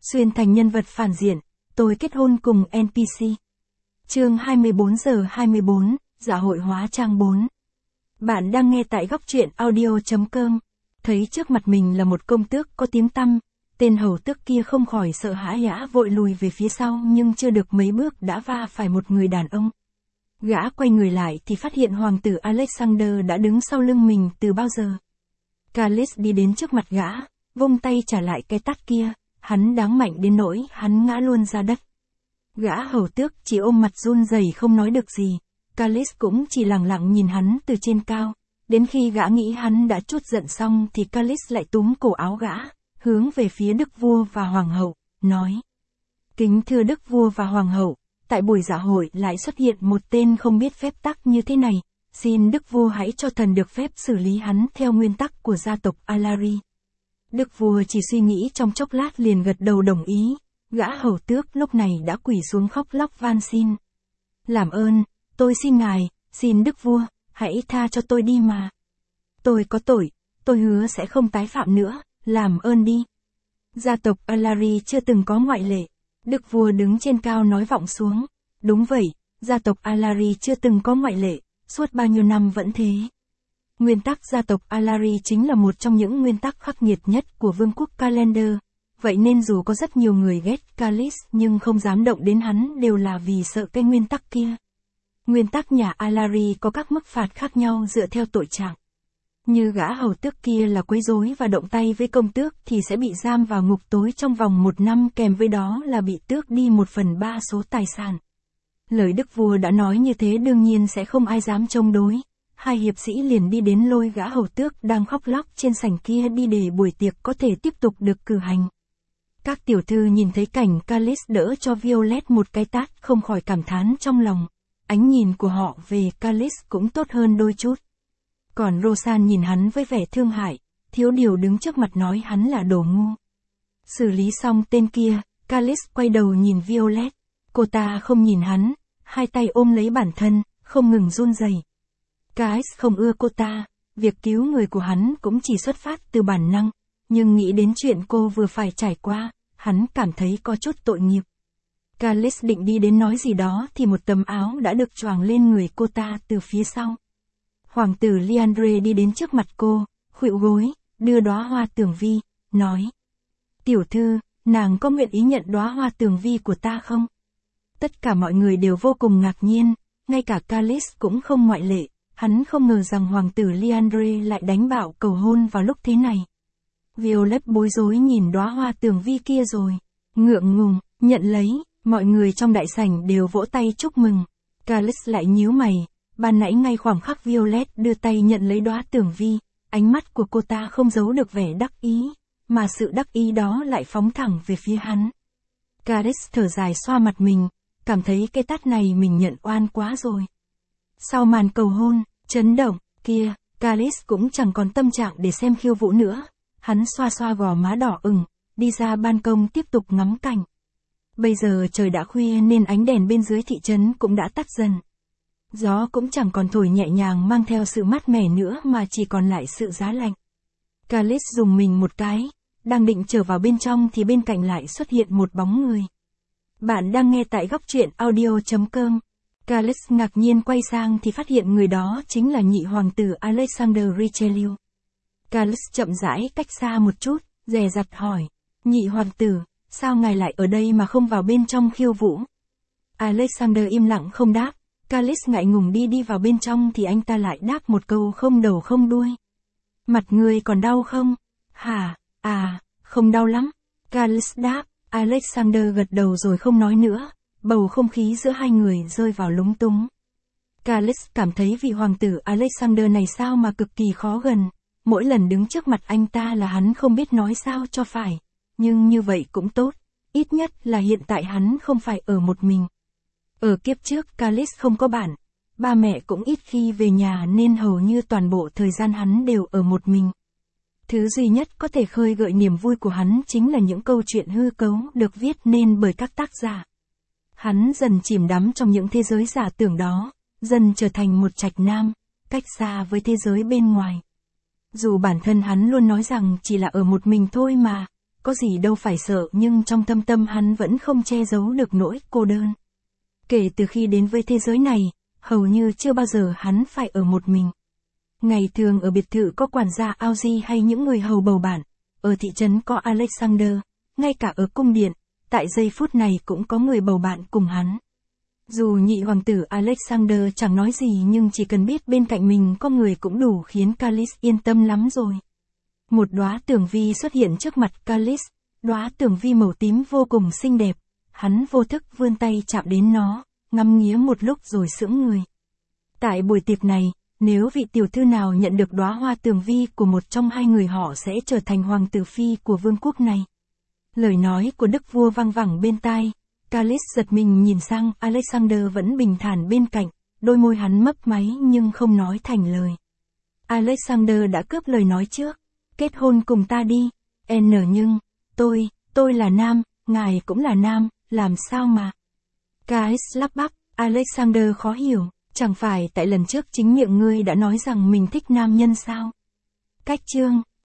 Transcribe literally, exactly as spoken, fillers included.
Xuyên thành nhân vật phản diện, tôi kết hôn cùng en pê xê. Chương hai mươi bốn giờ hai mươi bốn, Dạ hội hóa trang bốn. Bạn đang nghe tại góc truyện audio chấm com. Thấy trước mặt mình là một công tước có tiếng tăm, tên hầu tước kia không khỏi sợ hãi gã vội lùi về phía sau nhưng chưa được mấy bước đã va phải một người đàn ông. Gã quay người lại thì phát hiện hoàng tử Alexander đã đứng sau lưng mình từ bao giờ. Callis đi đến trước mặt gã, vung tay trả lại cái tát kia, hắn đáng mạnh đến nỗi hắn ngã luôn ra đất. Gã hầu tước chỉ ôm mặt run rẩy không nói được gì, Callis cũng chỉ lặng lặng nhìn hắn từ trên cao. Đến khi gã nghĩ hắn đã trút giận xong thì Callis lại túm cổ áo gã, hướng về phía đức vua và hoàng hậu, nói: Kính thưa đức vua và hoàng hậu, tại buổi dạ hội lại xuất hiện một tên không biết phép tắc như thế này, xin đức vua hãy cho thần được phép xử lý hắn theo nguyên tắc của gia tộc Alari. Đức vua chỉ suy nghĩ trong chốc lát liền gật đầu đồng ý, gã hầu tước lúc này đã quỳ xuống khóc lóc van xin. Làm ơn, tôi xin ngài, xin đức vua, hãy tha cho tôi đi mà. Tôi có tội, tôi hứa sẽ không tái phạm nữa, làm ơn đi. Gia tộc Alari chưa từng có ngoại lệ. Đức vua đứng trên cao nói vọng xuống. Đúng vậy, gia tộc Alari chưa từng có ngoại lệ, suốt bao nhiêu năm vẫn thế. Nguyên tắc gia tộc Alari chính là một trong những nguyên tắc khắc nghiệt nhất của vương quốc Calendar. Vậy nên dù có rất nhiều người ghét Callis nhưng không dám động đến hắn đều là vì sợ cái nguyên tắc kia. Nguyên tắc nhà Alari có các mức phạt khác nhau dựa theo tội trạng. Như gã hầu tước kia là quấy rối và động tay với công tước thì sẽ bị giam vào ngục tối trong vòng một năm, kèm với đó là bị tước đi một phần ba số tài sản. Lời đức vua đã nói như thế đương nhiên sẽ không ai dám chống đối. Hai hiệp sĩ liền đi đến lôi gã hầu tước đang khóc lóc trên sảnh kia đi để buổi tiệc có thể tiếp tục được cử hành. Các tiểu thư nhìn thấy cảnh Callis đỡ cho Violet một cái tát không khỏi cảm thán trong lòng. Ánh nhìn của họ về Callis cũng tốt hơn đôi chút. Còn Rosanne nhìn hắn với vẻ thương hại, thiếu điều đứng trước mặt nói hắn là đồ ngu. Xử lý xong tên kia, Callis quay đầu nhìn Violet. Cô ta không nhìn hắn, hai tay ôm lấy bản thân, không ngừng run rẩy. Callis không ưa cô ta, việc cứu người của hắn cũng chỉ xuất phát từ bản năng, nhưng nghĩ đến chuyện cô vừa phải trải qua, hắn cảm thấy có chút tội nghiệp. Callis định đi đến nói gì đó thì một tấm áo đã được choàng lên người cô ta từ phía sau. Hoàng tử Liandre đi đến trước mặt cô, khuỵu gối, đưa đóa hoa tường vi, nói: Tiểu thư, nàng có nguyện ý nhận đóa hoa tường vi của ta không? Tất cả mọi người đều vô cùng ngạc nhiên, ngay cả Callis cũng không ngoại lệ, hắn không ngờ rằng hoàng tử Liandre lại đánh bạo cầu hôn vào lúc thế này. Violet bối rối nhìn đóa hoa tường vi kia rồi, ngượng ngùng, nhận lấy, mọi người trong đại sảnh đều vỗ tay chúc mừng. Callis lại nhíu mày. Ban nãy ngay khoảng khắc Violet đưa tay nhận lấy đóa tường vi, ánh mắt của cô ta không giấu được vẻ đắc ý, mà sự đắc ý đó lại phóng thẳng về phía hắn. Callis thở dài xoa mặt mình, cảm thấy cái tát này mình nhận oan quá rồi. Sau màn cầu hôn, chấn động, kia, Callis cũng chẳng còn tâm trạng để xem khiêu vũ nữa, hắn xoa xoa gò má đỏ ửng, đi ra ban công tiếp tục ngắm cảnh. Bây giờ trời đã khuya nên ánh đèn bên dưới thị trấn cũng đã tắt dần. Gió cũng chẳng còn thổi nhẹ nhàng mang theo sự mát mẻ nữa mà chỉ còn lại sự giá lạnh. Callis dùng mình một cái, đang định trở vào bên trong thì bên cạnh lại xuất hiện một bóng người. Bạn đang nghe tại góc truyện audio chấm com. Callis ngạc nhiên quay sang thì phát hiện người đó chính là nhị hoàng tử Alexander Richelieu. Callis chậm rãi cách xa một chút, dè dặt hỏi: Nhị hoàng tử, sao ngài lại ở đây mà không vào bên trong khiêu vũ? Alexander im lặng không đáp. Callis ngại ngùng đi đi vào bên trong thì anh ta lại đáp một câu không đầu không đuôi. Mặt ngươi còn đau không? Hả? À, không đau lắm. Callis đáp. Alexander gật đầu rồi không nói nữa. Bầu không khí giữa hai người rơi vào lúng túng. Callis cảm thấy vị hoàng tử Alexander này sao mà cực kỳ khó gần. Mỗi lần đứng trước mặt anh ta là hắn không biết nói sao cho phải. Nhưng như vậy cũng tốt. Ít nhất là hiện tại hắn không phải ở một mình. Ở kiếp trước Callis không có bạn, ba mẹ cũng ít khi về nhà nên hầu như toàn bộ thời gian hắn đều ở một mình. Thứ duy nhất có thể khơi gợi niềm vui của hắn chính là những câu chuyện hư cấu được viết nên bởi các tác giả. Hắn dần chìm đắm trong những thế giới giả tưởng đó, dần trở thành một trạch nam, cách xa với thế giới bên ngoài. Dù bản thân hắn luôn nói rằng chỉ là ở một mình thôi mà, có gì đâu phải sợ, nhưng trong thâm tâm hắn vẫn không che giấu được nỗi cô đơn. Kể từ khi đến với thế giới này, hầu như chưa bao giờ hắn phải ở một mình. Ngày thường ở biệt thự có quản gia Audrey hay những người hầu bầu bạn, ở thị trấn có Alexander, ngay cả ở cung điện, tại giây phút này cũng có người bầu bạn cùng hắn. Dù nhị hoàng tử Alexander chẳng nói gì, nhưng chỉ cần biết bên cạnh mình có người cũng đủ khiến Callis yên tâm lắm rồi. Một đóa tường vi xuất hiện trước mặt Callis, đóa tường vi màu tím vô cùng xinh đẹp. Hắn vô thức vươn tay chạm đến nó, ngắm nghía một lúc rồi sững người. Tại buổi tiệc này, nếu vị tiểu thư nào nhận được đóa hoa tường vi của một trong hai người, họ sẽ trở thành hoàng tử phi của vương quốc này. Lời nói của đức vua vang vẳng bên tai. Callis giật mình nhìn sang Alexander vẫn bình thản bên cạnh, đôi môi hắn mấp máy nhưng không nói thành lời. Alexander đã cướp lời nói trước. Kết hôn cùng ta đi. N nhưng, tôi, tôi là nam, ngài cũng là nam, làm sao mà. Callis lắp bắp, Alexander khó hiểu, chẳng phải tại lần trước chính miệng ngươi đã nói rằng mình thích nam nhân sao? Cách chương